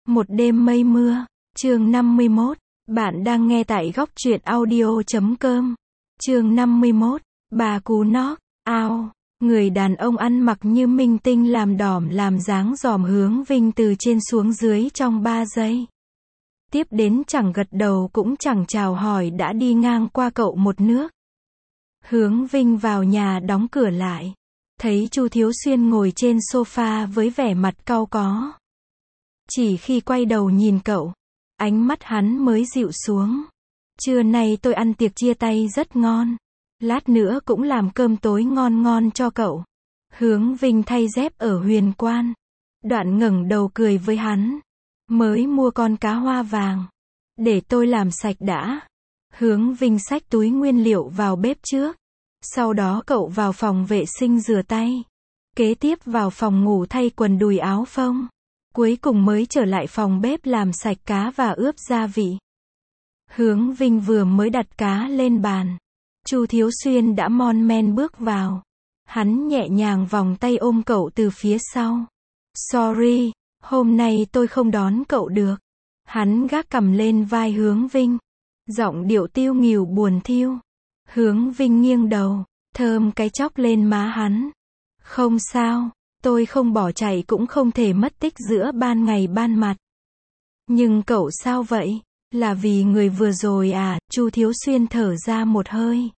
Một đêm mây mưa, chương 51. Bạn đang nghe tại góc truyện audio.com. Chương 51. Bà cú nót, ao. Người đàn ông ăn mặc như minh tinh làm đỏm làm dáng dòm hướng Vinh từ trên xuống dưới trong 3 giây. Tiếp đến chẳng gật đầu cũng chẳng chào hỏi đã đi ngang qua cậu một nước. Hướng Vinh vào nhà đóng cửa lại. Thấy Chu Thiếu Xuyên ngồi trên sofa với vẻ mặt cau có. Chỉ khi quay đầu nhìn cậu, ánh mắt hắn mới dịu xuống. Trưa nay tôi ăn tiệc chia tay rất ngon. Lát nữa cũng làm cơm tối ngon ngon cho cậu. Hướng Vinh thay dép ở Huyền Quan. Đoạn ngẩng đầu cười với hắn. Mới mua con cá hoa vàng. Để tôi làm sạch đã. Hướng Vinh xách túi nguyên liệu vào bếp trước. Sau đó cậu vào phòng vệ sinh rửa tay. Kế tiếp vào phòng ngủ thay quần đùi áo phông. Cuối cùng mới trở lại phòng bếp làm sạch cá và ướp gia vị. Hướng Vinh vừa mới đặt cá lên bàn. Chu Thiếu Xuyên đã mon men bước vào. Hắn nhẹ nhàng vòng tay ôm cậu từ phía sau. Sorry, hôm nay tôi không đón cậu được. Hắn gác cằm lên vai Hướng Vinh. Giọng điệu tiêu nghỉu buồn thiu. Hướng Vinh nghiêng đầu, thơm cái chóc lên má hắn. Không sao, tôi không bỏ chạy cũng không thể mất tích giữa ban ngày ban mặt. Nhưng cậu sao vậy? Là vì người vừa rồi à? Chu Thiếu Xuyên thở ra một hơi.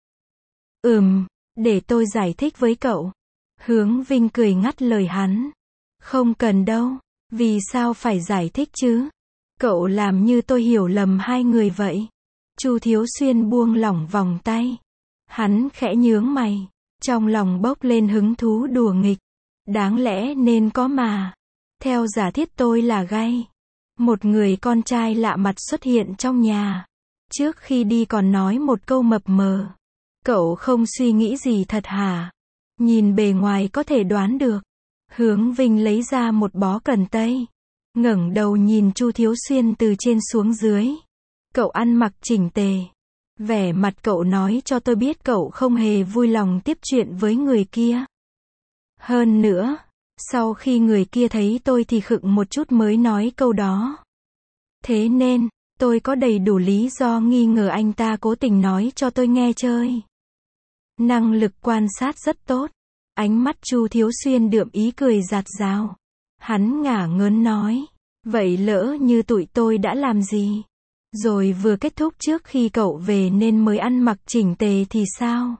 Để tôi giải thích với cậu. Hướng Vinh cười ngắt lời hắn. Không cần đâu, vì sao phải giải thích chứ? Cậu làm như tôi hiểu lầm hai người vậy. Chu Thiếu Xuyên buông lỏng vòng tay. Hắn khẽ nhướng mày, trong lòng bốc lên hứng thú đùa nghịch. Đáng lẽ nên có mà. Theo giả thiết tôi là gay. Một người con trai lạ mặt xuất hiện trong nhà. Trước khi đi còn nói một câu mập mờ. Cậu không suy nghĩ gì thật hả? Nhìn bề ngoài có thể đoán được. Hướng Vinh lấy ra một bó cần tây. Ngẩng đầu nhìn Chu Thiếu Xuyên từ trên xuống dưới. Cậu ăn mặc chỉnh tề. Vẻ mặt cậu nói cho tôi biết cậu không hề vui lòng tiếp chuyện với người kia. Hơn nữa, sau khi người kia thấy tôi thì khựng một chút mới nói câu đó. Thế nên, tôi có đầy đủ lý do nghi ngờ anh ta cố tình nói cho tôi nghe chơi. Năng lực quan sát rất tốt. Ánh mắt Chu Thiếu Xuyên đượm ý cười giạt rào. Hắn ngả ngớn nói. Vậy lỡ như tụi tôi đã làm gì? Rồi vừa kết thúc trước khi cậu về nên mới ăn mặc chỉnh tề thì sao?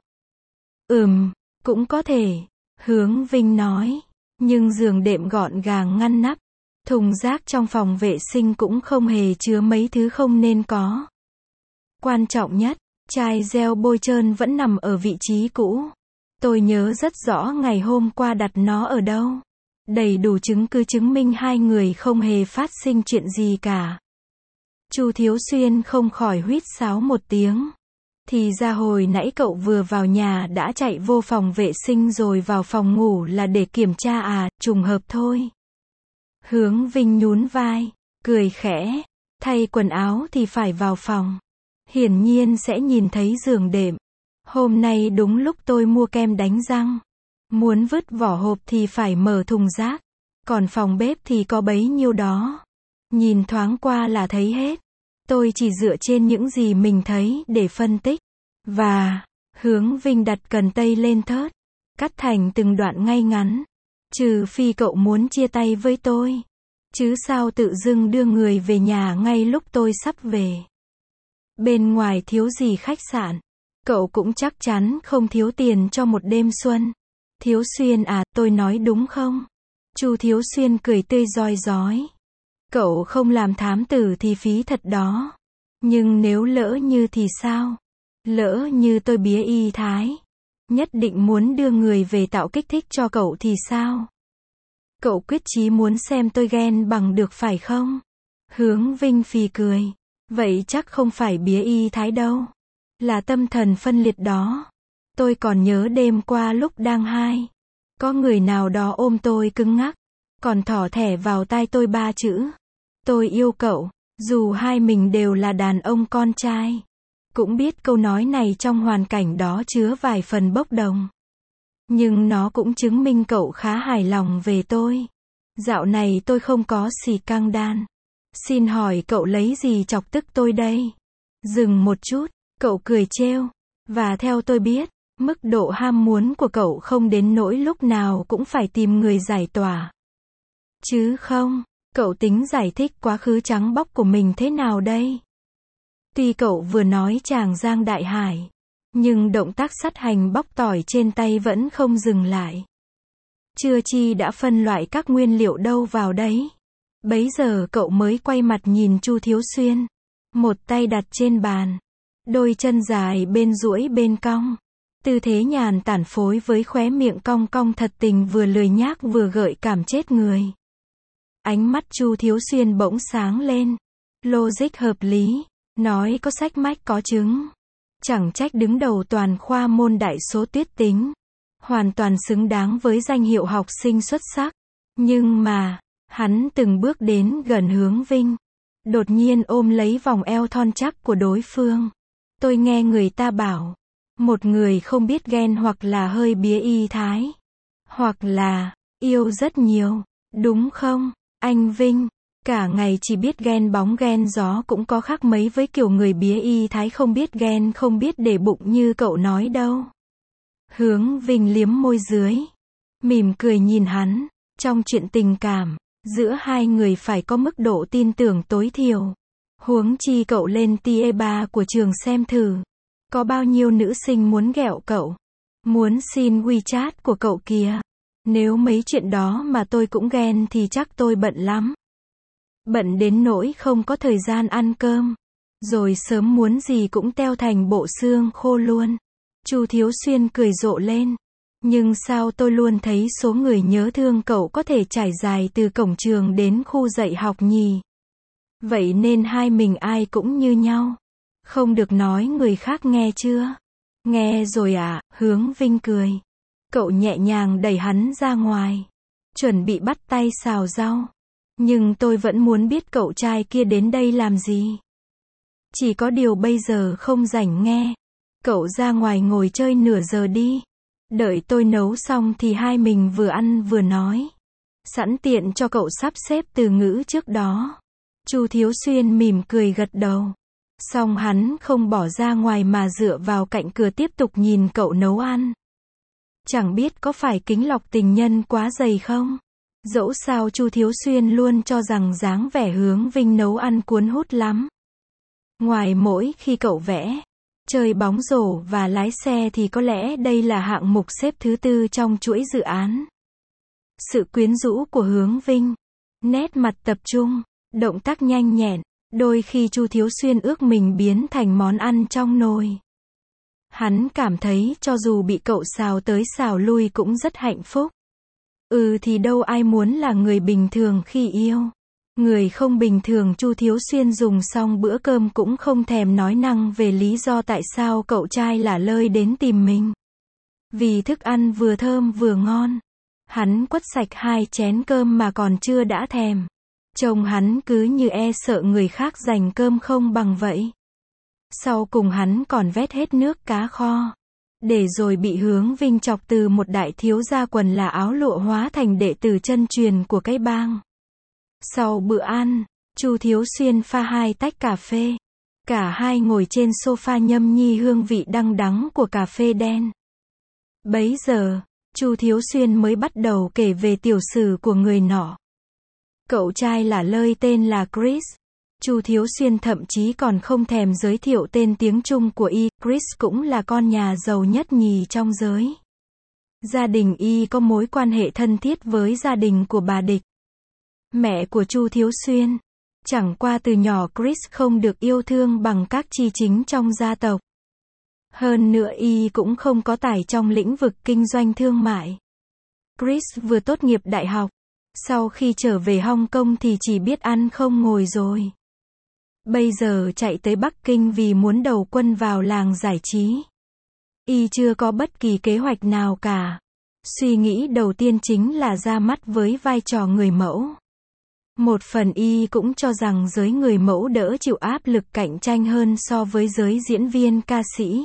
Cũng có thể. Hướng Vinh nói. Nhưng giường đệm gọn gàng ngăn nắp. Thùng rác trong phòng vệ sinh cũng không hề chứa mấy thứ không nên có. Quan trọng nhất, chai gel bôi trơn vẫn nằm ở vị trí cũ. Tôi nhớ rất rõ ngày hôm qua đặt nó ở đâu. Đầy đủ chứng cứ chứng minh hai người không hề phát sinh chuyện gì cả. Chu Thiếu Xuyên không khỏi huýt sáo một tiếng. Thì ra hồi nãy cậu vừa vào nhà đã chạy vô phòng vệ sinh rồi vào phòng ngủ là để kiểm tra à? Trùng hợp thôi. Hướng Vinh nhún vai, cười khẽ. Thay quần áo thì phải vào phòng. Hiển nhiên sẽ nhìn thấy giường đệm. Hôm nay đúng lúc tôi mua kem đánh răng. Muốn vứt vỏ hộp thì phải mở thùng rác. Còn phòng bếp thì có bấy nhiêu đó. Nhìn thoáng qua là thấy hết. Tôi chỉ dựa trên những gì mình thấy để phân tích. Và, Hướng Vinh đặt cần tây lên thớt. Cắt thành từng đoạn ngay ngắn. Trừ phi cậu muốn chia tay với tôi. Chứ sao tự dưng đưa người về nhà ngay lúc tôi sắp về. Bên ngoài thiếu gì khách sạn. Cậu cũng chắc chắn không thiếu tiền cho một đêm xuân. Thiếu Xuyên à, tôi nói đúng không? Chu Thiếu Xuyên cười tươi rói rói. Cậu không làm thám tử thì phí thật đó. Nhưng nếu lỡ như thì sao? Lỡ như tôi bía y thái. Nhất định muốn đưa người về tạo kích thích cho cậu thì sao? Cậu quyết chí muốn xem tôi ghen bằng được phải không? Hướng Vinh phì cười. Vậy chắc không phải bía y thái đâu. Là tâm thần phân liệt đó. Tôi còn nhớ đêm qua lúc đang hai. Có người nào đó ôm tôi cứng ngắc. Còn thỏ thẻ vào tai tôi 3 chữ. Tôi yêu cậu. Dù hai mình đều là đàn ông con trai. Cũng biết câu nói này trong hoàn cảnh đó chứa vài phần bốc đồng. Nhưng nó cũng chứng minh cậu khá hài lòng về tôi. Dạo này tôi không có xì căng đan. Xin hỏi cậu lấy gì chọc tức tôi đây? Dừng một chút, cậu cười trêu. Và theo tôi biết, mức độ ham muốn của cậu không đến nỗi lúc nào cũng phải tìm người giải tỏa. Chứ không, cậu tính giải thích quá khứ trắng bóc của mình thế nào đây? Tuy cậu vừa nói chàng Giang Đại Hải, nhưng động tác sắt hành bóc tỏi trên tay vẫn không dừng lại. Chưa chi đã phân loại các nguyên liệu đâu vào đấy. Bấy giờ cậu mới quay mặt nhìn Chu Thiếu Xuyên. Một tay đặt trên bàn. Đôi chân dài bên duỗi bên cong. Tư thế nhàn tản phối với khóe miệng cong cong thật tình vừa lười nhác vừa gợi cảm chết người. Ánh mắt Chu Thiếu Xuyên bỗng sáng lên. Logic hợp lý. Nói có sách mách có chứng. Chẳng trách đứng đầu toàn khoa môn đại số tuyết tính. Hoàn toàn xứng đáng với danh hiệu học sinh xuất sắc. Nhưng mà, hắn từng bước đến gần Hướng Vinh. Đột nhiên ôm lấy vòng eo thon chắc của đối phương. Tôi nghe người ta bảo, một người không biết ghen hoặc là hơi bía y thái. Hoặc là, yêu rất nhiều. Đúng không, anh Vinh? Cả ngày chỉ biết ghen bóng ghen gió cũng có khác mấy với kiểu người bía y thái không biết ghen không biết để bụng như cậu nói đâu. Hướng Vinh liếm môi dưới. Mỉm cười nhìn hắn. Trong chuyện tình cảm, giữa hai người phải có mức độ tin tưởng tối thiểu. Huống chi cậu lên tia 3 của trường xem thử. Có bao nhiêu nữ sinh muốn ghẹo cậu. Muốn xin WeChat của cậu kìa. Nếu mấy chuyện đó mà tôi cũng ghen thì chắc tôi bận lắm. Bận đến nỗi không có thời gian ăn cơm. Rồi sớm muốn gì cũng teo thành bộ xương khô luôn. Chu Thiếu Xuyên cười rộ lên. Nhưng sao tôi luôn thấy số người nhớ thương cậu có thể trải dài từ cổng trường đến khu dạy học nhỉ? Vậy nên hai mình ai cũng như nhau. Không được nói người khác nghe chưa? Nghe rồi à, Hướng Vinh cười. Cậu nhẹ nhàng đẩy hắn ra ngoài. Chuẩn bị bắt tay xào rau. Nhưng tôi vẫn muốn biết cậu trai kia đến đây làm gì. Chỉ có điều bây giờ không rảnh nghe. Cậu ra ngoài ngồi chơi nửa giờ đi. Đợi tôi nấu xong thì hai mình vừa ăn vừa nói. Sẵn tiện cho cậu sắp xếp từ ngữ trước đó. Chu Thiếu Xuyên mỉm cười gật đầu. Xong hắn không bỏ ra ngoài mà dựa vào cạnh cửa tiếp tục nhìn cậu nấu ăn. Chẳng biết có phải kính lọc tình nhân quá dày không? Dẫu sao Chu Thiếu Xuyên luôn cho rằng dáng vẻ Hướng Vinh nấu ăn cuốn hút lắm. Ngoài mỗi khi cậu vẽ, chơi bóng rổ và lái xe thì có lẽ đây là hạng mục xếp thứ 4 trong chuỗi dự án. Sự quyến rũ của Hướng Vinh, nét mặt tập trung, động tác nhanh nhẹn, đôi khi Chu Thiếu Xuyên ước mình biến thành món ăn trong nồi. Hắn cảm thấy cho dù bị cậu xào tới xào lui cũng rất hạnh phúc. Thì đâu ai muốn là người bình thường khi yêu. Người không bình thường. Chu Thiếu Xuyên dùng xong bữa cơm cũng không thèm nói năng về lý do tại sao cậu trai lả lơi đến tìm mình. Vì thức ăn vừa thơm vừa ngon. Hắn quất sạch 2 chén cơm mà còn chưa đã thèm. Trông hắn cứ như e sợ người khác giành cơm không bằng vậy. Sau cùng hắn còn vét hết nước cá kho. Để rồi bị Hướng Vinh chọc từ một đại thiếu gia quần là áo lụa hóa thành đệ tử chân truyền của cái bang. Sau bữa ăn, Chu Thiếu Xuyên pha 2 tách cà phê. Cả hai ngồi trên sofa nhâm nhi hương vị đăng đắng của cà phê đen. Bấy giờ, Chu Thiếu Xuyên mới bắt đầu kể về tiểu sử của người nọ. Cậu trai lả lơi tên là Chris. Chu Thiếu Xuyên thậm chí còn không thèm giới thiệu tên tiếng Trung của y. Chris cũng là con nhà giàu nhất nhì trong giới. Gia đình y có mối quan hệ thân thiết với gia đình của bà Địch, mẹ của Chu Thiếu Xuyên. Chẳng qua từ nhỏ Chris không được yêu thương bằng các chi chính trong gia tộc. Hơn nữa y cũng không có tài trong lĩnh vực kinh doanh thương mại. Chris vừa tốt nghiệp đại học. Sau khi trở về Hong Kong thì chỉ biết ăn không ngồi rồi. Bây giờ chạy tới Bắc Kinh vì muốn đầu quân vào làng giải trí. Y chưa có bất kỳ kế hoạch nào cả. Suy nghĩ đầu tiên chính là ra mắt với vai trò người mẫu. Một phần y cũng cho rằng giới người mẫu đỡ chịu áp lực cạnh tranh hơn so với giới diễn viên ca sĩ.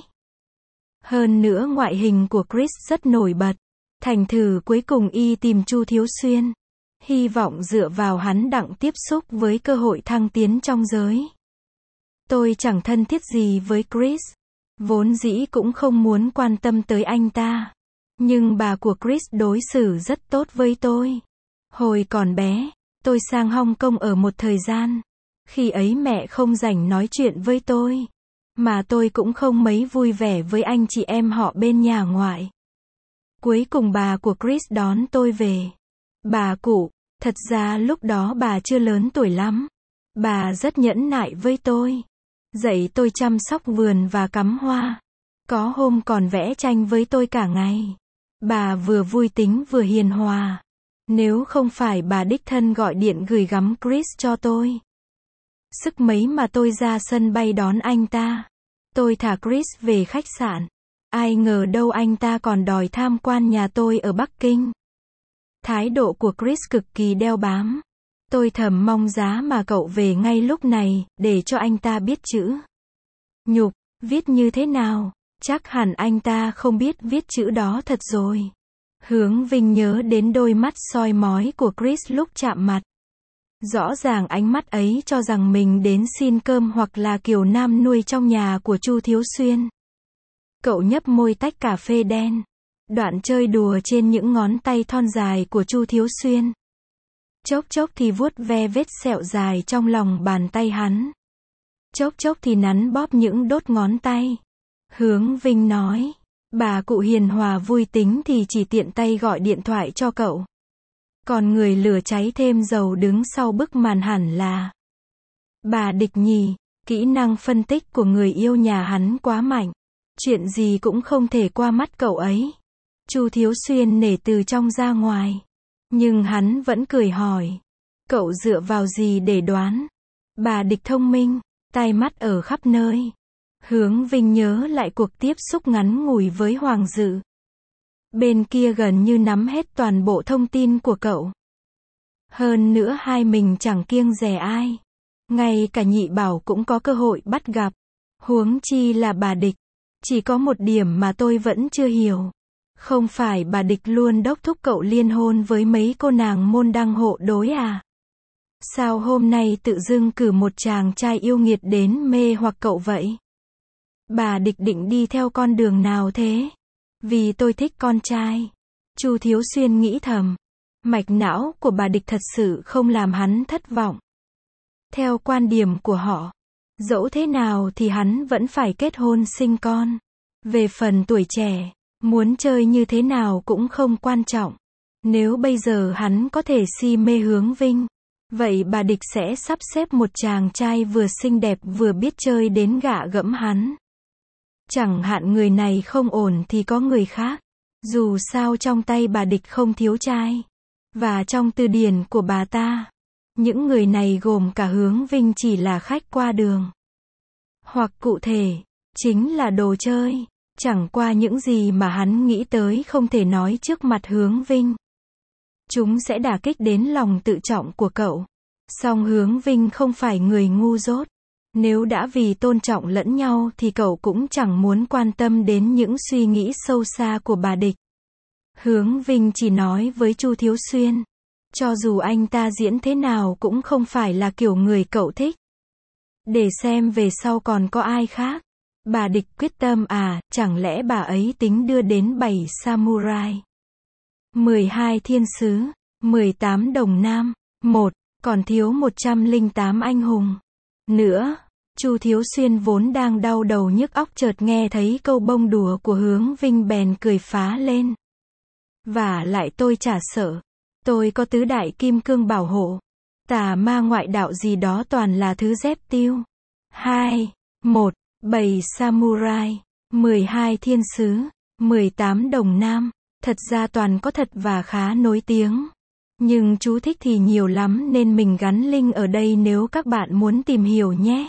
Hơn nữa ngoại hình của Chris rất nổi bật. Thành thử cuối cùng y tìm Chu Thiếu Xuyên. hy vọng dựa vào hắn đặng tiếp xúc với cơ hội thăng tiến trong giới. Tôi chẳng thân thiết gì với Chris, vốn dĩ cũng không muốn quan tâm tới anh ta. Nhưng bà của Chris đối xử rất tốt với tôi. Hồi còn bé, tôi sang Hong Kong ở một thời gian. Khi ấy mẹ không rảnh nói chuyện với tôi. Mà tôi cũng không mấy vui vẻ với anh chị em họ bên nhà ngoại. Cuối cùng bà của Chris đón tôi về. Bà cụ, thật ra lúc đó bà chưa lớn tuổi lắm. Bà rất nhẫn nại với tôi. Dạy tôi chăm sóc vườn và cắm hoa. Có hôm còn vẽ tranh với tôi cả ngày. Bà vừa vui tính vừa hiền hòa. Nếu không phải bà đích thân gọi điện gửi gắm Chris cho tôi. Sức mấy mà tôi ra sân bay đón anh ta. Tôi thả Chris về khách sạn. Ai ngờ đâu anh ta còn đòi tham quan nhà tôi ở Bắc Kinh. Thái độ của Chris cực kỳ đeo bám. Tôi thầm mong giá mà cậu về ngay lúc này, để cho anh ta biết chữ nhục, viết như thế nào. Chắc hẳn anh ta không biết viết chữ đó thật rồi. Hướng Vinh nhớ đến đôi mắt soi mói của Chris lúc chạm mặt. Rõ ràng ánh mắt ấy cho rằng mình đến xin cơm hoặc là kiểu nam nuôi trong nhà của Chu Thiếu Xuyên. Cậu nhấp môi tách cà phê đen. Đoạn chơi đùa trên những ngón tay thon dài của Chu Thiếu Xuyên. Chốc chốc thì vuốt ve vết sẹo dài trong lòng bàn tay hắn. Chốc chốc thì nắn bóp những đốt ngón tay. Hướng Vinh nói, bà cụ hiền hòa vui tính thì chỉ tiện tay gọi điện thoại cho cậu. Còn người lửa cháy thêm dầu đứng sau bức màn hẳn là bà Địch nhỉ. Kỹ năng phân tích của người yêu nhà hắn quá mạnh. Chuyện gì cũng không thể qua mắt cậu ấy. Chu Thiếu Xuyên nể từ trong ra ngoài. Nhưng hắn vẫn cười hỏi. Cậu dựa vào gì để đoán? Bà Địch thông minh, tai mắt ở khắp nơi. Hướng Vinh nhớ lại cuộc tiếp xúc ngắn ngủi với Hoàng Dự. Bên kia gần như nắm hết toàn bộ thông tin của cậu. Hơn nữa hai mình chẳng kiêng dè ai. Ngay cả Nhị Bảo cũng có cơ hội bắt gặp. Huống chi là bà Địch. Chỉ có một điểm mà tôi vẫn chưa hiểu. Không phải bà Địch luôn đốc thúc cậu liên hôn với mấy cô nàng môn đăng hộ đối à? Sao hôm nay tự dưng cử một chàng trai yêu nghiệt đến mê hoặc cậu vậy? Bà Địch định đi theo con đường nào thế? Vì tôi thích con trai. Chu Thiếu Xuyên nghĩ thầm. Mạch não của bà Địch thật sự không làm hắn thất vọng. Theo quan điểm của họ, dẫu thế nào thì hắn vẫn phải kết hôn sinh con. Về phần tuổi trẻ, muốn chơi như thế nào cũng không quan trọng. Nếu bây giờ hắn có thể si mê Hướng Vinh, vậy bà Địch sẽ sắp xếp một chàng trai vừa xinh đẹp vừa biết chơi đến gạ gẫm hắn. Chẳng hạn người này không ổn thì có người khác. Dù sao trong tay bà Địch không thiếu trai. Và trong từ điển của bà ta, những người này gồm cả Hướng Vinh chỉ là khách qua đường. Hoặc cụ thể, chính là đồ chơi. Chẳng qua những gì mà hắn nghĩ tới không thể nói trước mặt Hướng Vinh. Chúng sẽ đả kích đến lòng tự trọng của cậu. Song Hướng Vinh không phải người ngu dốt. Nếu đã vì tôn trọng lẫn nhau thì cậu cũng chẳng muốn quan tâm đến những suy nghĩ sâu xa của bà Địch. Hướng Vinh chỉ nói với Chu Thiếu Xuyên. Cho dù anh ta diễn thế nào cũng không phải là kiểu người cậu thích. Để xem về sau còn có ai khác. Bà Địch quyết tâm à, chẳng lẽ bà ấy tính đưa đến 7 samurai, 12 thiên sứ, 18 đồng nam, 1, còn thiếu 108 anh hùng. Nữa, Chu Thiếu Xuyên vốn đang đau đầu nhức óc chợt nghe thấy câu bông đùa của Hướng Vinh bèn cười phá lên. Vả lại tôi chả sợ. Tôi có tứ đại kim cương bảo hộ. Tà ma ngoại đạo gì đó toàn là thứ dép tiêu. 2, 1, 7 samurai, 12 thiên sứ, 18 đồng nam. Thật ra toàn có thật và khá nổi tiếng. Nhưng chú thích thì nhiều lắm nên mình gắn link ở đây nếu các bạn muốn tìm hiểu nhé.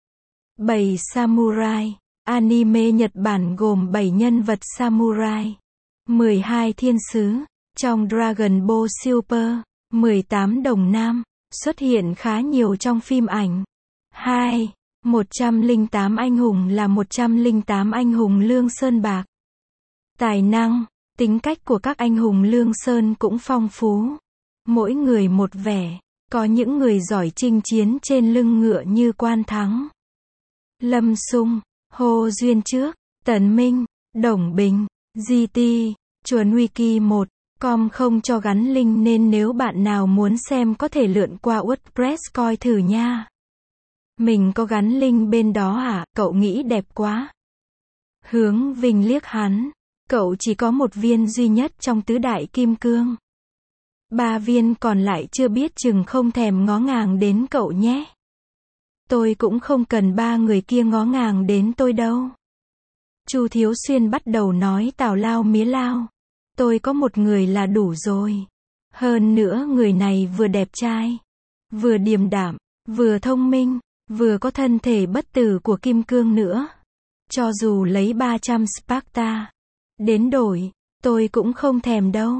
7 samurai, anime Nhật Bản gồm 7 nhân vật samurai. 12 thiên sứ, trong Dragon Ball Super, 18 đồng nam, xuất hiện khá nhiều trong phim ảnh. 2. 108 anh hùng là 108 anh hùng Lương Sơn Bạc. Tài năng, tính cách của các anh hùng Lương Sơn cũng phong phú. Mỗi người một vẻ. Có những người giỏi chinh chiến trên lưng ngựa như Quan Thắng, Lâm Sung, Hồ Duyên Trước, Tần Minh, Đồng Bình, GT, Chuồn Wiki 1, com không cho gắn link nên nếu bạn nào muốn xem có thể lượn qua WordPress coi thử nha. Mình có gắn link bên đó à, cậu nghĩ đẹp quá. Hướng Vinh liếc hắn. Cậu chỉ có một viên duy nhất trong tứ đại kim cương. 3 viên còn lại chưa biết chừng không thèm ngó ngàng đến cậu nhé. Tôi cũng không cần 3 người kia ngó ngàng đến tôi đâu. Chu Thiếu Xuyên bắt đầu nói tào lao mía lao. Tôi có một người là đủ rồi. Hơn nữa người này vừa đẹp trai, vừa điềm đạm, vừa thông minh, vừa có thân thể bất tử của kim cương nữa. Cho dù lấy 300 Sparta đến đổi, tôi cũng không thèm đâu.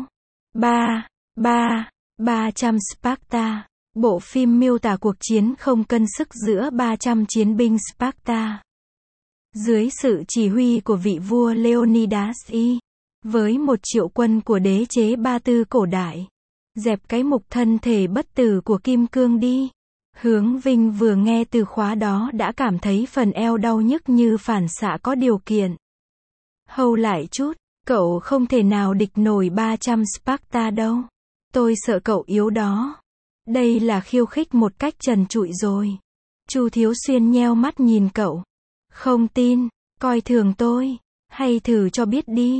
300 Sparta. Bộ phim miêu tả cuộc chiến không cân sức giữa 300 chiến binh Sparta. Dưới sự chỉ huy của vị vua Leonidas I, với 1 triệu quân của đế chế Ba Tư cổ đại. Dẹp cái mục thân thể bất tử của kim cương đi. Hướng Vinh vừa nghe từ khóa đó đã cảm thấy phần eo đau nhức như phản xạ có điều kiện. Hâu lại chút, cậu không thể nào địch nổi 300 Sparta đâu. Tôi sợ cậu yếu đó. Đây là khiêu khích một cách trần trụi rồi. Chu Thiếu Xuyên nheo mắt nhìn cậu. Không tin, coi thường tôi, hay thử cho biết đi.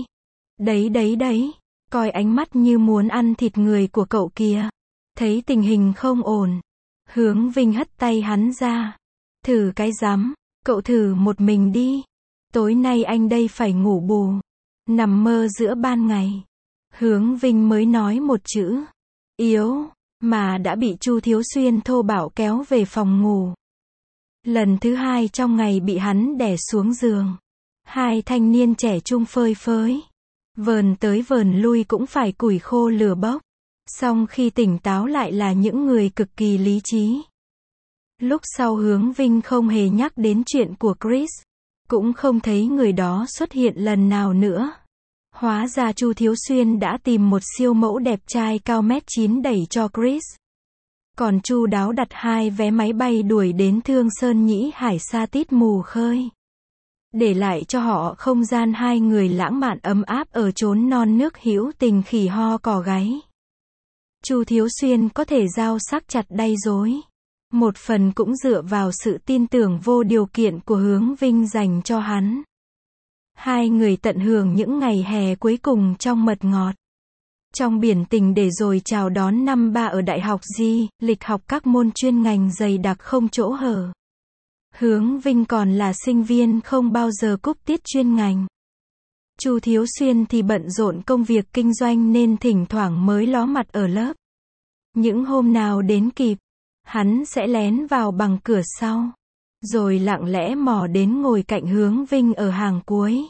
Đấy, coi ánh mắt như muốn ăn thịt người của cậu kìa. Thấy tình hình không ổn. Hướng Vinh hất tay hắn ra. Thử cái rắm, cậu thử một mình đi. Tối nay anh đây phải ngủ bù. Nằm mơ giữa ban ngày. Hướng Vinh mới nói một chữ. Yếu, mà đã bị Chu Thiếu Xuyên thô bạo kéo về phòng ngủ. Lần thứ 2 trong ngày bị hắn đè xuống giường. 2 thanh niên trẻ trung phơi phới. Vờn tới vờn lui cũng phải củi khô lửa bốc. Song khi tỉnh táo lại là những người cực kỳ lý trí. Lúc sau Hướng Vinh không hề nhắc đến chuyện của Chris. Cũng không thấy người đó xuất hiện lần nào nữa. Hóa ra Chu Thiếu Xuyên đã tìm một siêu mẫu đẹp trai cao 1m9 đẩy cho Chris. Còn chu đáo đặt 2 vé máy bay đuổi đến Thương Sơn Nhĩ Hải Sa Tít mù khơi. Để lại cho họ không gian 2 người lãng mạn ấm áp ở chốn non nước hữu tình khỉ ho cò gáy. Chu Thiếu Xuyên có thể giao sắc chặt đay dối. Một phần cũng dựa vào sự tin tưởng vô điều kiện của Hướng Vinh dành cho hắn. 2 người tận hưởng những ngày hè cuối cùng trong mật ngọt. Trong biển tình để rồi chào đón năm 3 ở Đại học Di, lịch học các môn chuyên ngành dày đặc không chỗ hở. Hướng Vinh còn là sinh viên không bao giờ cúp tiết chuyên ngành. Chu Thiếu Xuyên thì bận rộn công việc kinh doanh nên thỉnh thoảng mới ló mặt ở lớp. Những hôm nào đến kịp, hắn sẽ lén vào bằng cửa sau, rồi lặng lẽ mò đến ngồi cạnh Hướng Vinh ở hàng cuối.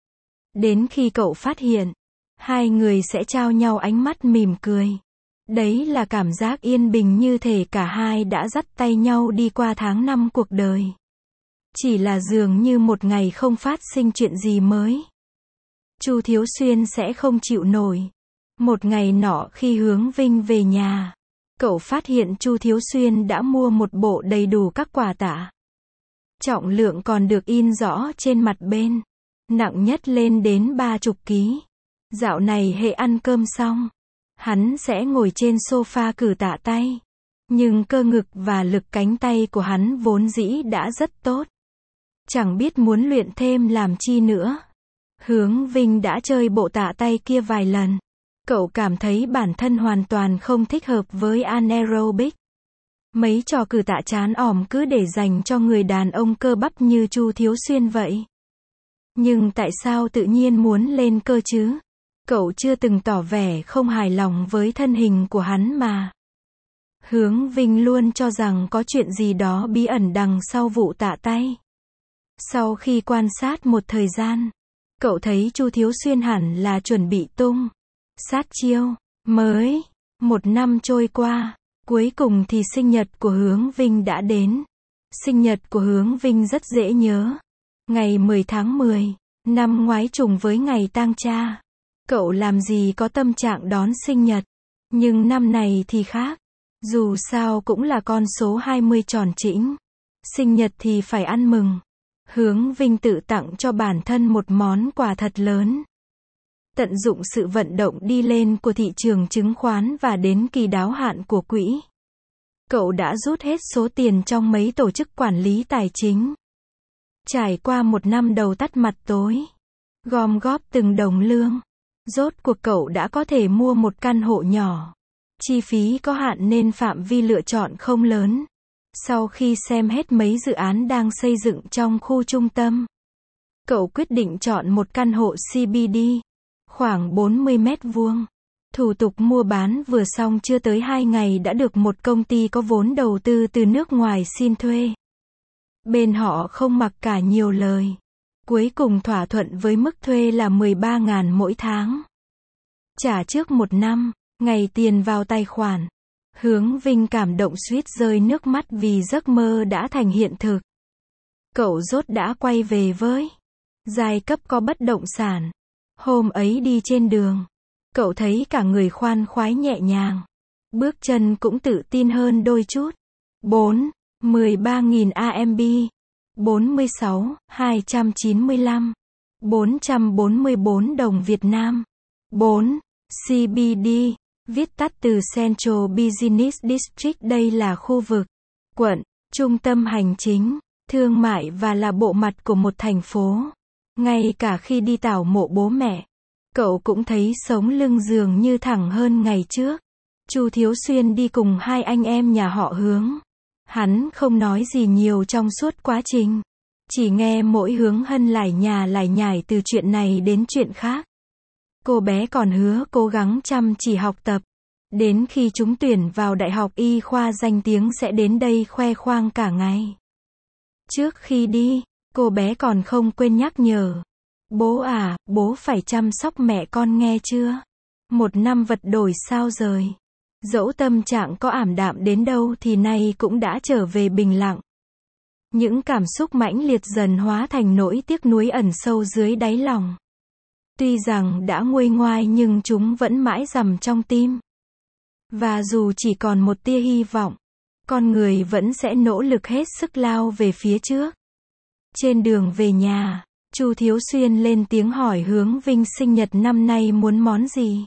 Đến khi cậu phát hiện, 2 người sẽ trao nhau ánh mắt mỉm cười. Đấy là cảm giác yên bình như thể cả hai đã dắt tay nhau đi qua tháng năm cuộc đời. Chỉ là dường như một ngày không phát sinh chuyện gì mới. Chu Thiếu Xuyên sẽ không chịu nổi. Một ngày nọ khi Hướng Vinh về nhà, cậu phát hiện Chu Thiếu Xuyên đã mua một bộ đầy đủ các quà tặng. Trọng lượng còn được in rõ trên mặt bên. Nặng nhất lên đến 30 kg. Dạo này hệ ăn cơm xong, hắn sẽ ngồi trên sofa cử tạ tay. Nhưng cơ ngực và lực cánh tay của hắn vốn dĩ đã rất tốt. Chẳng biết muốn luyện thêm làm chi nữa. Hướng Vinh đã chơi bộ tạ tay kia vài lần. Cậu cảm thấy bản thân hoàn toàn không thích hợp với anaerobic. Mấy trò cử tạ chán ỏm cứ để dành cho người đàn ông cơ bắp như Chu Thiếu Xuyên vậy. Nhưng tại sao tự nhiên muốn lên cơ chứ? Cậu chưa từng tỏ vẻ không hài lòng với thân hình của hắn mà. Hướng Vinh luôn cho rằng có chuyện gì đó bí ẩn đằng sau vụ tạ tay. Sau khi quan sát một thời gian, cậu thấy Chu Thiếu Xuyên hẳn là chuẩn bị tung sát chiêu mới. 1 năm trôi qua, cuối cùng thì sinh nhật của Hướng Vinh đã đến. Sinh nhật của Hướng Vinh rất dễ nhớ. Ngày 10 tháng 10, năm ngoái trùng với ngày tang cha. Cậu làm gì có tâm trạng đón sinh nhật. Nhưng năm này thì khác. Dù sao cũng là con số 20 tròn chỉnh. Sinh nhật thì phải ăn mừng. Hướng Vinh tự tặng cho bản thân một món quà thật lớn. Tận dụng sự vận động đi lên của thị trường chứng khoán và đến kỳ đáo hạn của quỹ. Cậu đã rút hết số tiền trong mấy tổ chức quản lý tài chính. Trải qua một năm đầu tắt mặt tối, gom góp từng đồng lương, rốt cuộc cậu đã có thể mua một căn hộ nhỏ. Chi phí có hạn nên phạm vi lựa chọn không lớn. Sau khi xem hết mấy dự án đang xây dựng trong khu trung tâm, cậu quyết định chọn một căn hộ CBD, khoảng 40 mét vuông. Thủ tục mua bán vừa xong chưa tới 2 ngày đã được một công ty có vốn đầu tư từ nước ngoài xin thuê. Bên họ không mặc cả nhiều lời. Cuối cùng thỏa thuận với mức thuê là 13.000 mỗi tháng. Trả trước 1 năm, ngày tiền vào tài khoản. Hướng Vinh cảm động suýt rơi nước mắt vì giấc mơ đã thành hiện thực. Cậu rốt đã quay về với giai cấp có bất động sản. Hôm ấy đi trên đường, cậu thấy cả người khoan khoái nhẹ nhàng. Bước chân cũng tự tin hơn đôi chút. 13.000 AMB, 295, 444 đồng Việt Nam. 4. CBD, viết tắt từ Central Business District. Đây là khu vực, quận, trung tâm hành chính, thương mại và là bộ mặt của một thành phố. Ngay cả khi đi tảo mộ bố mẹ, cậu cũng thấy sống lưng dường như thẳng hơn ngày trước. Chu Thiếu Xuyên đi cùng hai anh em nhà họ Hướng. Hắn không nói gì nhiều trong suốt quá trình. Chỉ nghe mỗi Hướng Hân lải nhà lải nhải từ chuyện này đến chuyện khác. Cô bé còn hứa cố gắng chăm chỉ học tập. Đến khi trúng tuyển vào Đại học Y khoa danh tiếng sẽ đến đây khoe khoang cả ngày. Trước khi đi, cô bé còn không quên nhắc nhở. Bố à, bố phải chăm sóc mẹ con nghe chưa? 1 năm vật đổi sao rời. Dẫu tâm trạng có ảm đạm đến đâu thì nay cũng đã trở về bình lặng. Những cảm xúc mãnh liệt dần hóa thành nỗi tiếc nuối ẩn sâu dưới đáy lòng. Tuy rằng đã nguôi ngoai nhưng chúng vẫn mãi dằm trong tim. Và dù chỉ còn một tia hy vọng, con người vẫn sẽ nỗ lực hết sức lao về phía trước. Trên đường về nhà, Chu Thiếu Xuyên lên tiếng hỏi Hướng Vinh sinh nhật năm nay muốn món gì.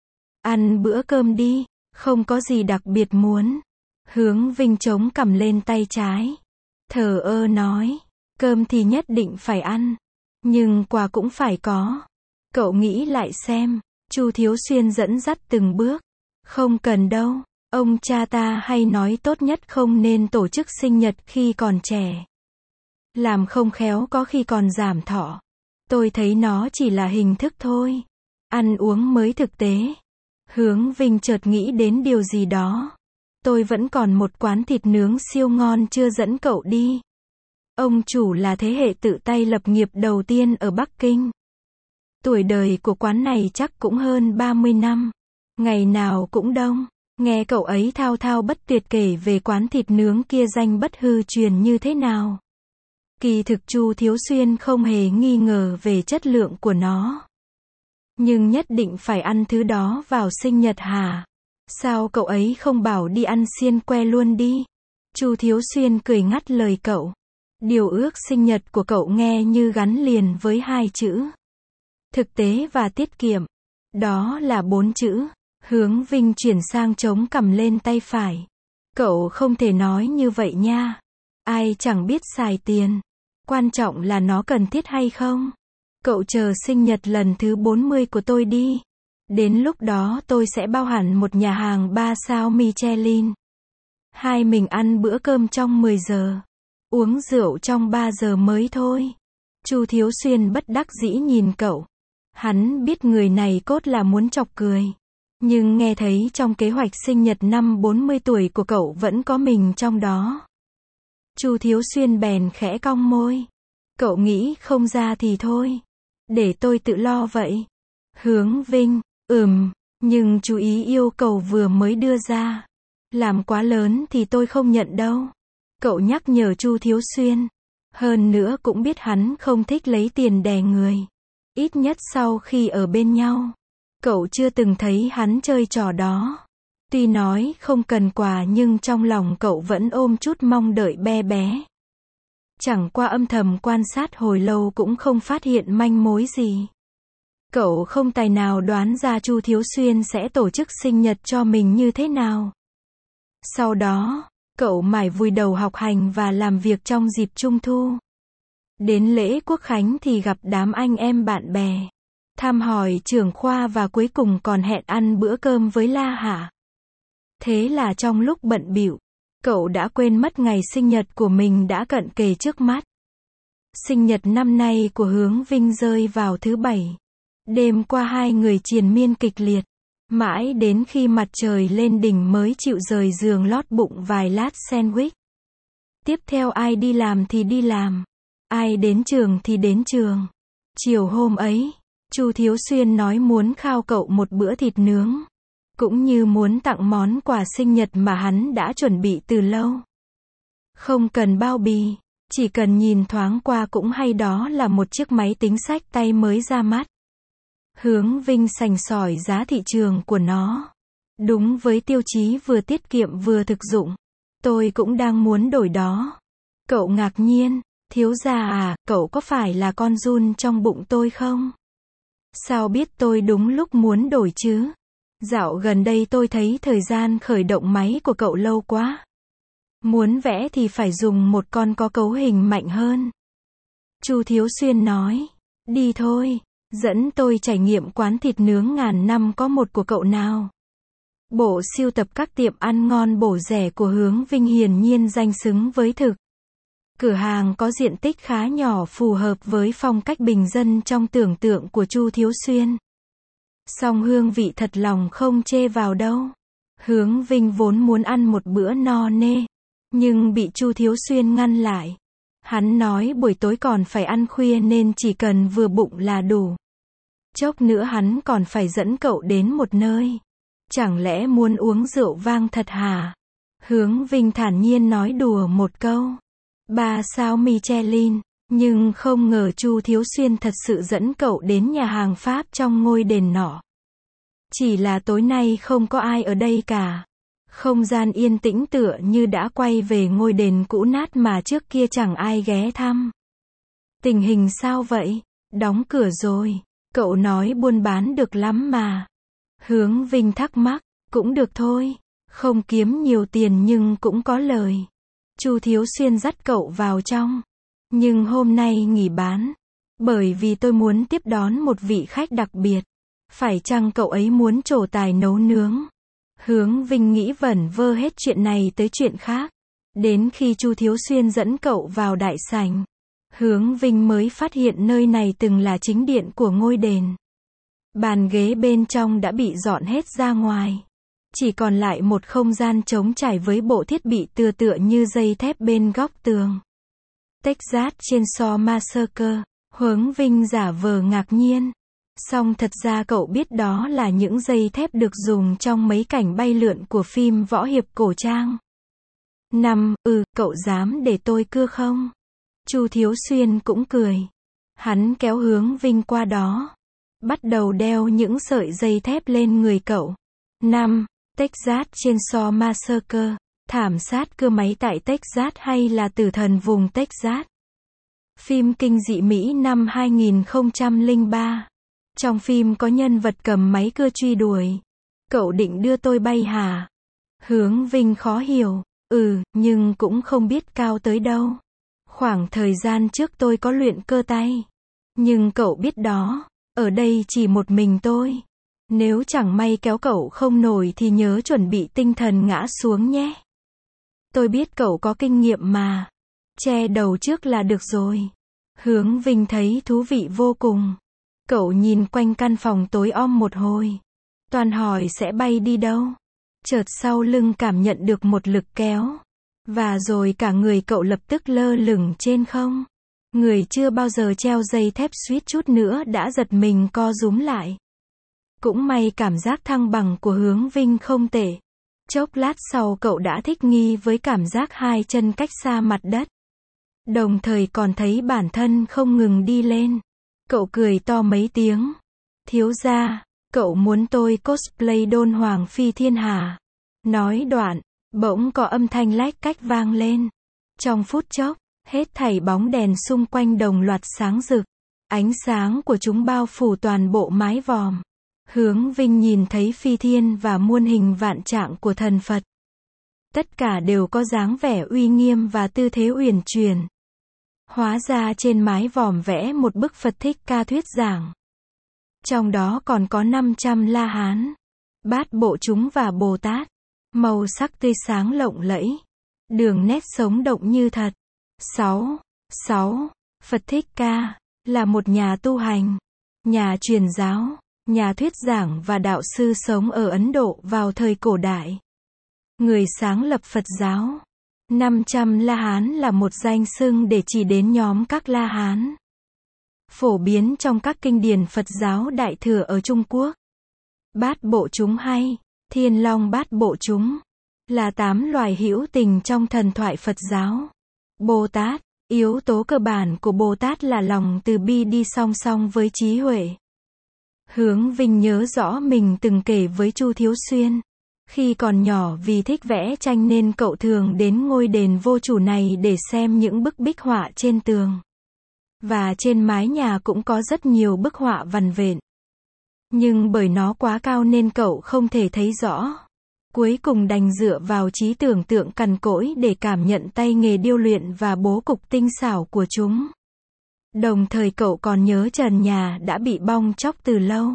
Ăn bữa cơm đi, không có gì đặc biệt muốn. Hướng Vinh chống cằm lên tay trái. Thờ ơ nói, cơm thì nhất định phải ăn. Nhưng quà cũng phải có. Cậu nghĩ lại xem. Chu Thiếu Xuyên dẫn dắt từng bước. Không cần đâu. Ông cha ta hay nói tốt nhất không nên tổ chức sinh nhật khi còn trẻ. Làm không khéo có khi còn giảm thọ. Tôi thấy nó chỉ là hình thức thôi. Ăn uống mới thực tế. Hướng Vinh chợt nghĩ đến điều gì đó. Tôi vẫn còn một quán thịt nướng siêu ngon chưa dẫn cậu đi. Ông chủ là thế hệ tự tay lập nghiệp đầu tiên ở Bắc Kinh. Tuổi đời của quán này chắc cũng hơn 30 năm. Ngày nào cũng đông. Nghe cậu ấy thao thao bất tuyệt kể về quán thịt nướng kia danh bất hư truyền như thế nào. Kỳ thực Chu Thiếu Xuyên không hề nghi ngờ về chất lượng của nó. Nhưng nhất định phải ăn thứ đó vào sinh nhật hả? Sao cậu ấy không bảo đi ăn xiên que luôn đi? Chu Thiếu Xuyên cười ngắt lời cậu. Điều ước sinh nhật của cậu nghe như gắn liền với 2 chữ. Thực tế và tiết kiệm. Đó là 4 chữ. Hướng Vinh chuyển sang chống cằm lên tay phải. Cậu không thể nói như vậy nha. Ai chẳng biết xài tiền. Quan trọng là nó cần thiết hay không. Cậu chờ sinh nhật lần thứ 40 của tôi đi. Đến lúc đó tôi sẽ bao hẳn một nhà hàng 3 sao Michelin. Hai mình ăn bữa cơm trong 10 giờ. Uống rượu trong 3 giờ mới thôi. Chu Thiếu Xuyên bất đắc dĩ nhìn cậu. Hắn biết người này cốt là muốn chọc cười. Nhưng nghe thấy trong kế hoạch sinh nhật năm 40 tuổi của cậu vẫn có mình trong đó. Chu Thiếu Xuyên bèn khẽ cong môi. Cậu nghĩ không ra thì thôi. Để tôi tự lo vậy. Hướng Vinh, nhưng chú ý yêu cầu vừa mới đưa ra. Làm quá lớn thì tôi không nhận đâu. Cậu nhắc nhở Chu Thiếu Xuyên. Hơn nữa cũng biết hắn không thích lấy tiền đè người. Ít nhất sau khi ở bên nhau. Cậu chưa từng thấy hắn chơi trò đó. Tuy nói không cần quà nhưng trong lòng cậu vẫn ôm chút mong đợi be bé. Chẳng qua âm thầm quan sát hồi lâu cũng không phát hiện manh mối gì. Cậu không tài nào đoán ra Chu Thiếu Xuyên sẽ tổ chức sinh nhật cho mình như thế nào. Sau đó, cậu mải vùi đầu học hành và làm việc trong dịp Trung Thu. Đến lễ Quốc Khánh thì gặp đám anh em bạn bè, thăm hỏi trưởng khoa và cuối cùng còn hẹn ăn bữa cơm với La Hạ. Thế là trong lúc bận bịu, cậu đã quên mất ngày sinh nhật của mình đã cận kề trước mắt. Sinh nhật năm nay của Hướng Vinh rơi vào thứ Bảy. Đêm qua hai người triền miên kịch liệt. Mãi đến khi mặt trời lên đỉnh mới chịu rời giường lót bụng vài lát sandwich. Tiếp theo ai đi làm thì đi làm. Ai đến trường thì đến trường. Chiều hôm ấy, Chu Thiếu Xuyên nói muốn khao cậu một bữa thịt nướng. Cũng như muốn tặng món quà sinh nhật mà hắn đã chuẩn bị từ lâu. Không cần bao bì, chỉ cần nhìn thoáng qua cũng hay, đó là một chiếc máy tính xách tay mới ra mắt. Hướng Vinh sành sỏi giá thị trường của nó. Đúng với tiêu chí vừa tiết kiệm vừa thực dụng. Tôi cũng đang muốn đổi đó. Cậu ngạc nhiên, thiếu gia à, cậu có phải là con giun trong bụng tôi không? Sao biết tôi đúng lúc muốn đổi chứ? Dạo gần đây tôi thấy thời gian khởi động máy của cậu lâu quá. Muốn vẽ thì phải dùng một con có cấu hình mạnh hơn. Chu Thiếu Xuyên nói, đi thôi, dẫn tôi trải nghiệm quán thịt nướng ngàn năm có một của cậu nào. Bộ sưu tập các tiệm ăn ngon bổ rẻ của Hướng Vinh hiển nhiên danh xứng với thực. Cửa hàng có diện tích khá nhỏ phù hợp với phong cách bình dân trong tưởng tượng của Chu Thiếu Xuyên. Song hương vị thật lòng không chê vào đâu. Hướng Vinh vốn muốn ăn một bữa no nê, nhưng bị Chu Thiếu Xuyên ngăn lại. Hắn nói buổi tối còn phải ăn khuya nên chỉ cần vừa bụng là đủ. Chốc nữa hắn còn phải dẫn cậu đến một nơi. Chẳng lẽ muốn uống rượu vang thật hả? Hướng Vinh thản nhiên nói đùa một câu. 3 sao Michelin. Nhưng không ngờ Chu Thiếu Xuyên thật sự dẫn cậu đến nhà hàng Pháp trong ngôi đền nọ. Chỉ là tối nay không có ai ở đây cả. Không gian yên tĩnh tựa như đã quay về ngôi đền cũ nát mà trước kia chẳng ai ghé thăm. Tình hình sao vậy? Đóng cửa rồi. Cậu nói buôn bán được lắm mà. Hướng Vinh thắc mắc. Cũng được thôi. Không kiếm nhiều tiền nhưng cũng có lời. Chu Thiếu Xuyên dắt cậu vào trong. Nhưng hôm nay nghỉ bán. Bởi vì tôi muốn tiếp đón một vị khách đặc biệt. Phải chăng cậu ấy muốn trổ tài nấu nướng? Hướng Vinh nghĩ vẩn vơ hết chuyện này tới chuyện khác. Đến khi Chu Thiếu Xuyên dẫn cậu vào đại sảnh, Hướng Vinh mới phát hiện nơi này từng là chính điện của ngôi đền. Bàn ghế bên trong đã bị dọn hết ra ngoài. Chỉ còn lại một không gian trống trải với bộ thiết bị tựa như dây thép bên góc tường. Texas Chainsaw Massacre. Hướng Vinh giả vờ ngạc nhiên. Song thật ra cậu biết đó là những dây thép được dùng trong mấy cảnh bay lượn của phim võ hiệp cổ trang. Cậu dám để tôi cưa không? Chu Thiếu Xuyên cũng cười. Hắn kéo Hướng Vinh qua đó. Bắt đầu đeo những sợi dây thép lên người cậu. Texas Chainsaw Massacre. Thảm sát cưa máy tại Texas hay là tử thần vùng Texas? Phim kinh dị Mỹ năm 2003. Trong phim có nhân vật cầm máy cưa truy đuổi. Cậu định đưa tôi bay hả? Hướng Vinh khó hiểu. Nhưng cũng không biết cao tới đâu. Khoảng thời gian trước tôi có luyện cơ tay. Nhưng cậu biết đó, ở đây chỉ một mình tôi. Nếu chẳng may kéo cậu không nổi thì nhớ chuẩn bị tinh thần ngã xuống nhé. Tôi biết cậu có kinh nghiệm mà. Che đầu trước là được rồi. Hướng Vinh thấy thú vị vô cùng. Cậu nhìn quanh căn phòng tối om một hồi. Toàn hỏi sẽ bay đi đâu. Chợt sau lưng cảm nhận được một lực kéo. Và rồi cả người cậu lập tức lơ lửng trên không. Người chưa bao giờ treo dây thép suýt chút nữa đã giật mình co rúm lại. Cũng may cảm giác thăng bằng của Hướng Vinh không tệ. Chốc lát sau cậu đã thích nghi với cảm giác hai chân cách xa mặt đất. Đồng thời còn thấy bản thân không ngừng đi lên. Cậu cười to mấy tiếng. Thiếu gia, cậu muốn tôi cosplay Đôn Hoàng Phi Thiên hả? Nói đoạn, bỗng có âm thanh lách cách vang lên. Trong phút chốc, hết thảy bóng đèn xung quanh đồng loạt sáng rực. Ánh sáng của chúng bao phủ toàn bộ mái vòm. Hướng Vinh nhìn thấy phi thiên và muôn hình vạn trạng của thần Phật. Tất cả đều có dáng vẻ uy nghiêm và tư thế uyển chuyển. Hóa ra trên mái vòm vẽ một bức Phật Thích Ca thuyết giảng. Trong đó còn có 500 La Hán, Bát Bộ Chúng và Bồ Tát. Màu sắc tươi sáng lộng lẫy. Đường nét sống động như thật. 6. Phật Thích Ca là một nhà tu hành, nhà truyền giáo, nhà thuyết giảng và đạo sư sống ở Ấn Độ vào thời cổ đại. Người sáng lập Phật giáo. 500 La Hán là một danh xưng để chỉ đến nhóm các La Hán phổ biến trong các kinh điển Phật giáo Đại Thừa ở Trung Quốc. Bát Bộ Chúng hay Thiên Long Bát Bộ Chúng là 8 loài hữu tình trong thần thoại Phật giáo. Bồ Tát, yếu tố cơ bản của Bồ Tát là lòng từ bi đi song song với trí huệ. Hướng Vinh nhớ rõ mình từng kể với Chu Thiếu Xuyên. Khi còn nhỏ vì thích vẽ tranh nên cậu thường đến ngôi đền vô chủ này để xem những bức bích họa trên tường. Và trên mái nhà cũng có rất nhiều bức họa vằn vện. Nhưng bởi nó quá cao nên cậu không thể thấy rõ. Cuối cùng đành dựa vào trí tưởng tượng cằn cỗi để cảm nhận tay nghề điêu luyện và bố cục tinh xảo của chúng. Đồng thời cậu còn nhớ trần nhà đã bị bong tróc từ lâu.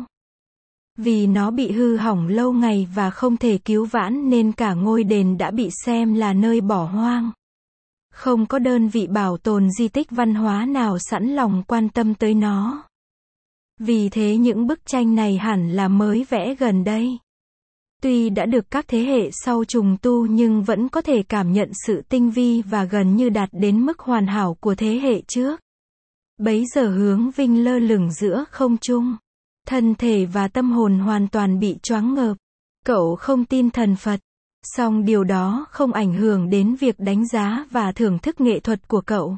Vì nó bị hư hỏng lâu ngày và không thể cứu vãn nên cả ngôi đền đã bị xem là nơi bỏ hoang. Không có đơn vị bảo tồn di tích văn hóa nào sẵn lòng quan tâm tới nó. Vì thế những bức tranh này hẳn là mới vẽ gần đây. Tuy đã được các thế hệ sau trùng tu nhưng vẫn có thể cảm nhận sự tinh vi và gần như đạt đến mức hoàn hảo của thế hệ trước. Bấy giờ Hướng Vinh lơ lửng giữa không trung. Thân thể và tâm hồn hoàn toàn bị choáng ngợp. Cậu không tin thần Phật. Song điều đó không ảnh hưởng đến việc đánh giá và thưởng thức nghệ thuật của cậu.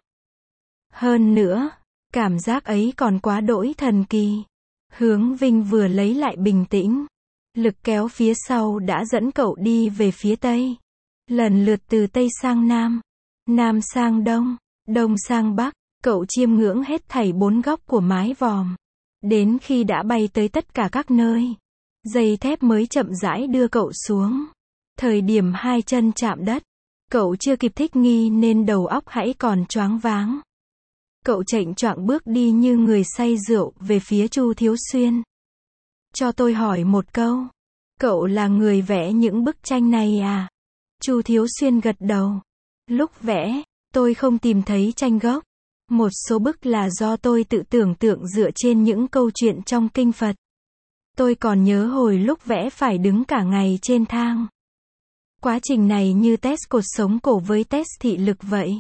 Hơn nữa, cảm giác ấy còn quá đỗi thần kỳ. Hướng Vinh vừa lấy lại bình tĩnh. Lực kéo phía sau đã dẫn cậu đi về phía Tây. Lần lượt từ Tây sang Nam, Nam sang Đông, Đông sang Bắc, cậu chiêm ngưỡng hết thảy 4 góc của mái vòm. Đến khi đã bay tới tất cả các nơi, dây thép mới chậm rãi đưa cậu xuống. Thời điểm 2 chân chạm đất, cậu chưa kịp thích nghi nên đầu óc hãy còn choáng váng. Cậu chệnh choạng bước đi như người say rượu về phía Chu Thiếu Xuyên. Cho tôi hỏi một câu. Cậu là người vẽ những bức tranh này à? Chu Thiếu Xuyên gật đầu. Lúc vẽ, tôi không tìm thấy tranh gốc. Một số bức là do tôi tự tưởng tượng dựa trên những câu chuyện trong kinh Phật. Tôi còn nhớ hồi lúc vẽ phải đứng cả ngày trên thang. Quá trình này như test cột sống cổ với test thị lực vậy.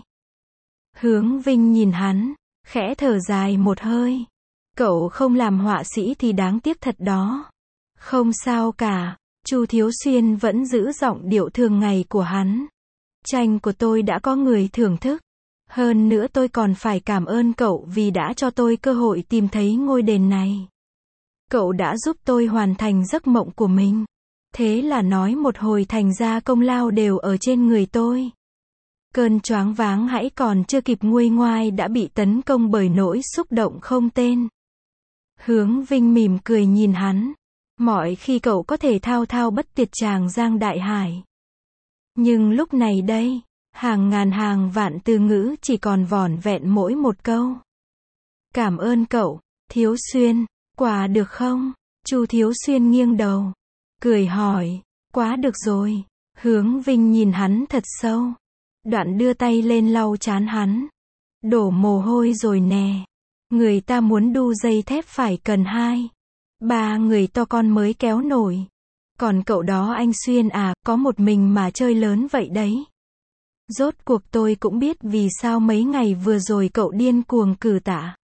Hướng Vinh nhìn hắn, khẽ thở dài một hơi. Cậu không làm họa sĩ thì đáng tiếc thật đó. Không sao cả, Chu Thiếu Xuyên vẫn giữ giọng điệu thường ngày của hắn. Tranh của tôi đã có người thưởng thức. Hơn nữa tôi còn phải cảm ơn cậu vì đã cho tôi cơ hội tìm thấy ngôi đền này. Cậu đã giúp tôi hoàn thành giấc mộng của mình. Thế là nói một hồi thành ra công lao đều ở trên người tôi. Cơn choáng váng hãy còn chưa kịp nguôi ngoai đã bị tấn công bởi nỗi xúc động không tên. Hướng Vinh mỉm cười nhìn hắn. Mọi khi cậu có thể thao thao bất tuyệt tràng giang đại hải. Nhưng lúc này đây, hàng ngàn hàng vạn từ ngữ chỉ còn vỏn vẹn mỗi một câu. Cảm ơn cậu, Thiếu Xuyên, quà được không? Chu Thiếu Xuyên nghiêng đầu, cười hỏi, quá được rồi. Hướng Vinh nhìn hắn thật sâu. Đoạn đưa tay lên lau trán hắn. Đổ mồ hôi rồi nè. Người ta muốn đu dây thép phải cần 2, 3 người to con mới kéo nổi. Còn cậu đó anh Xuyên à, có một mình mà chơi lớn vậy đấy. Rốt cuộc tôi cũng biết vì sao mấy ngày vừa rồi cậu điên cuồng cử tạ.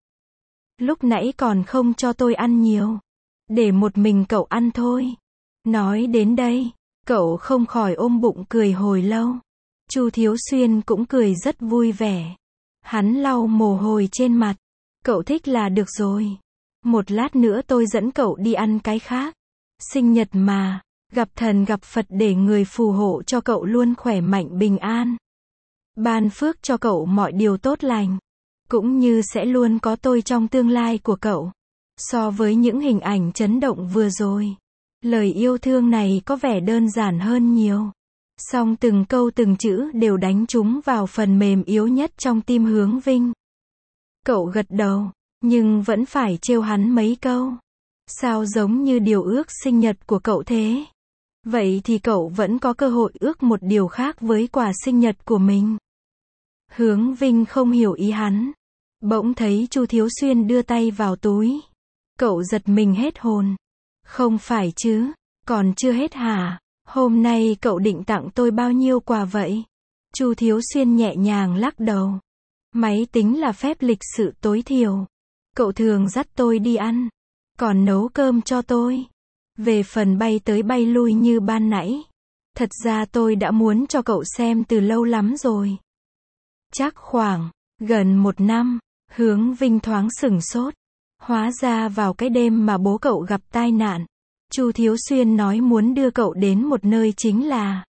Lúc nãy còn không cho tôi ăn nhiều. Để một mình cậu ăn thôi. Nói đến đây, cậu không khỏi ôm bụng cười hồi lâu. Chu Thiếu Xuyên cũng cười rất vui vẻ. Hắn lau mồ hôi trên mặt. Cậu thích là được rồi. Một lát nữa tôi dẫn cậu đi ăn cái khác. Sinh nhật mà. gặp thần gặp Phật để người phù hộ cho cậu luôn khỏe mạnh bình an. Ban phước cho cậu mọi điều tốt lành. Cũng như sẽ luôn có tôi trong tương lai của cậu. So với những hình ảnh chấn động vừa rồi, lời yêu thương này có vẻ đơn giản hơn nhiều. Song từng câu từng chữ đều đánh trúng vào phần mềm yếu nhất trong tim Hướng Vinh. Cậu gật đầu, nhưng vẫn phải trêu hắn mấy câu. Sao giống như điều ước sinh nhật của cậu thế? Vậy thì cậu vẫn có cơ hội ước một điều khác với quà sinh nhật của mình. Hướng Vinh không hiểu ý hắn. Bỗng thấy Chu Thiếu Xuyên đưa tay vào túi. Cậu giật mình hết hồn. Không phải chứ, còn chưa hết hả? Hôm nay cậu định tặng tôi bao nhiêu quà vậy? Chu Thiếu Xuyên nhẹ nhàng lắc đầu. Máy tính là phép lịch sự tối thiểu. Cậu thường dắt tôi đi ăn, còn nấu cơm cho tôi. Về phần bay tới bay lui như ban nãy, thật ra tôi đã muốn cho cậu xem từ lâu lắm rồi. Chắc khoảng gần 1 năm, Hướng Vinh thoáng sửng sốt. Hóa ra vào cái đêm mà bố cậu gặp tai nạn, Chu Thiếu Xuyên nói muốn đưa cậu đến một nơi chính là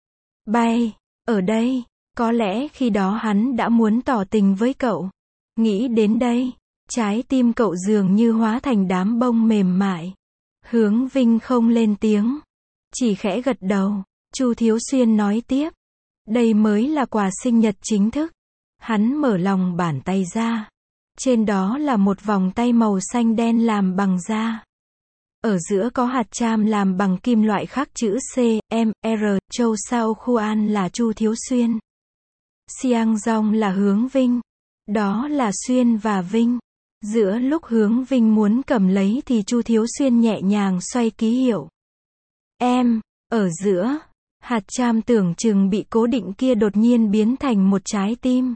bay, ở đây. Có lẽ khi đó hắn đã muốn tỏ tình với cậu. Nghĩ đến đây, trái tim cậu dường như hóa thành đám bông mềm mại. Hướng Vinh không lên tiếng, chỉ khẽ gật đầu. Chu Thiếu Xuyên nói tiếp, đây mới là quà sinh nhật chính thức. Hắn mở lòng bàn tay ra. Trên đó là một vòng tay màu xanh đen làm bằng da. Ở giữa có hạt cham làm bằng kim loại khắc chữ C, M, R, Châu Sao Khuan là Chu Thiếu Xuyên. Siang Dong là Hướng Vinh. Đó là Xuyên và Vinh. Giữa lúc Hướng Vinh muốn cầm lấy thì Chu Thiếu Xuyên nhẹ nhàng xoay ký hiệu. Em, ở giữa, hạt cham tưởng chừng bị cố định kia đột nhiên biến thành một trái tim.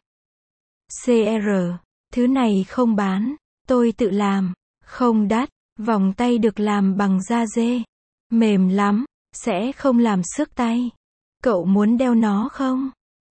CR, thứ này không bán, tôi tự làm, không đắt, vòng tay được làm bằng da dê. Mềm lắm, sẽ không làm xước tay. Cậu muốn đeo nó không?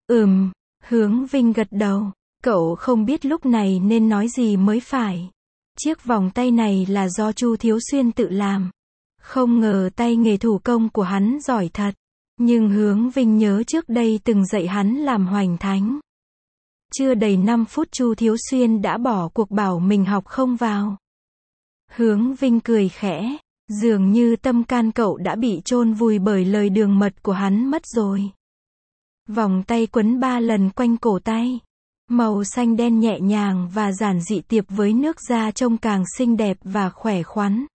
Hướng Vinh gật đầu. Cậu không biết lúc này nên nói gì mới phải. Chiếc vòng tay này là do Chu Thiếu Xuyên tự làm. Không ngờ tay nghề thủ công của hắn giỏi thật. Nhưng Hướng Vinh nhớ trước đây từng dạy hắn làm hoành thánh. Chưa đầy 5 phút Chu Thiếu Xuyên đã bỏ cuộc bảo mình học không vào. Hướng Vinh cười khẽ. Dường như tâm can cậu đã bị chôn vùi bởi lời đường mật của hắn mất rồi. Vòng tay quấn 3 lần quanh cổ tay. Màu xanh đen nhẹ nhàng và giản dị tiệp với nước da trông càng xinh đẹp và khỏe khoắn.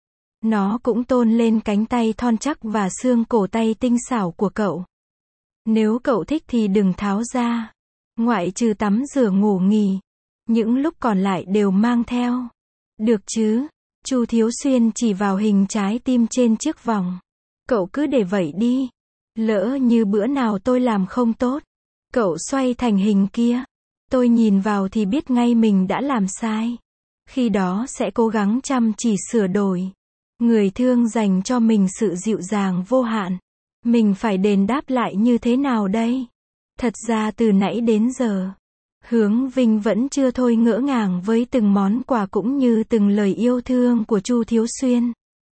Nó cũng tôn lên cánh tay thon chắc và xương cổ tay tinh xảo của cậu. Nếu cậu thích thì đừng tháo ra. Ngoại trừ tắm rửa ngủ nghỉ. Những lúc còn lại đều mang theo. Được chứ? Chu Thiếu Xuyên chỉ vào hình trái tim trên chiếc vòng. Cậu cứ để vậy đi. Lỡ như bữa nào tôi làm không tốt, cậu xoay thành hình kia. Tôi nhìn vào thì biết ngay mình đã làm sai. Khi đó sẽ cố gắng chăm chỉ sửa đổi. Người thương dành cho mình sự dịu dàng vô hạn. Mình phải đền đáp lại như thế nào đây? Thật ra từ nãy đến giờ, Hướng Vinh vẫn chưa thôi ngỡ ngàng với từng món quà cũng như từng lời yêu thương của Chu Thiếu Xuyên.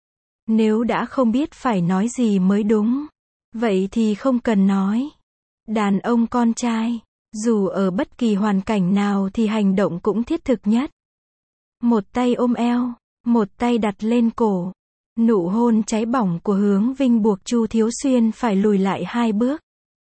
Nếu đã không biết phải nói gì mới đúng, vậy thì không cần nói. Đàn ông con trai, dù ở bất kỳ hoàn cảnh nào thì hành động cũng thiết thực nhất. Một tay ôm eo, một tay đặt lên cổ. Nụ hôn cháy bỏng của Hướng Vinh buộc Chu Thiếu Xuyên phải lùi lại 2 bước.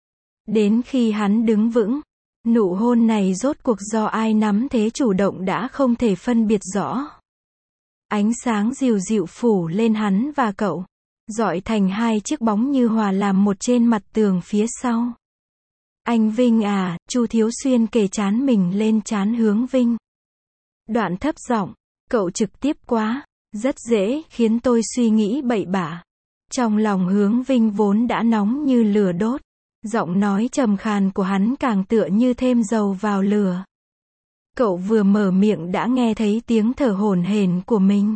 Đến khi hắn đứng vững, nụ hôn này rốt cuộc do ai nắm thế chủ động đã không thể phân biệt rõ. Ánh sáng dịu dịu phủ lên hắn và cậu, dọi thành 2 chiếc bóng như hòa làm một trên mặt tường phía sau. Anh Vinh à, Chu Thiếu Xuyên kề trán mình lên trán Hướng Vinh. Đoạn thấp giọng, cậu trực tiếp quá, rất dễ khiến tôi suy nghĩ bậy bạ. Trong lòng Hướng Vinh vốn đã nóng như lửa đốt, giọng nói trầm khàn của hắn càng tựa như thêm dầu vào lửa. Cậu vừa mở miệng đã nghe thấy tiếng thở hổn hển của mình.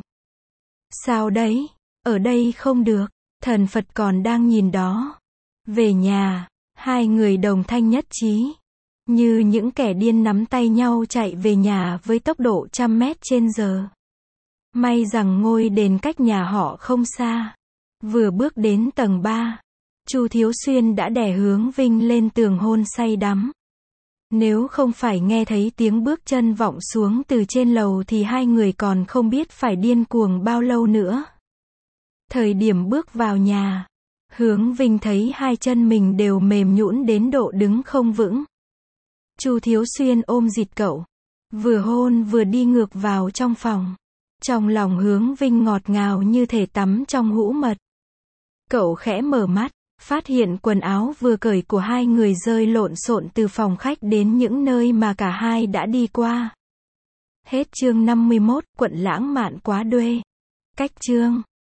Sao đấy? Ở đây không được, thần Phật còn đang nhìn đó. Về nhà, 2 người đồng thanh nhất trí. Như những kẻ điên nắm tay nhau chạy về nhà với tốc độ 100 mét/h. May rằng ngôi đền cách nhà họ không xa. Vừa bước đến tầng 3, Chu Thiếu Xuyên đã đè Hướng Vinh lên tường hôn say đắm. Nếu không phải nghe thấy tiếng bước chân vọng xuống từ trên lầu thì hai người còn không biết phải điên cuồng bao lâu nữa. Thời điểm bước vào nhà, Hướng Vinh thấy hai chân mình đều mềm nhũn đến độ đứng không vững. Chu Thiếu Xuyên ôm dịt cậu, vừa hôn vừa đi ngược vào trong phòng. Trong lòng Hướng Vinh ngọt ngào như thể tắm trong hũ mật. Cậu khẽ mở mắt, phát hiện quần áo vừa cởi của hai người rơi lộn xộn từ phòng khách đến những nơi mà cả hai đã đi qua. Hết chương 51, quận lãng mạn quá đuê. Cách chương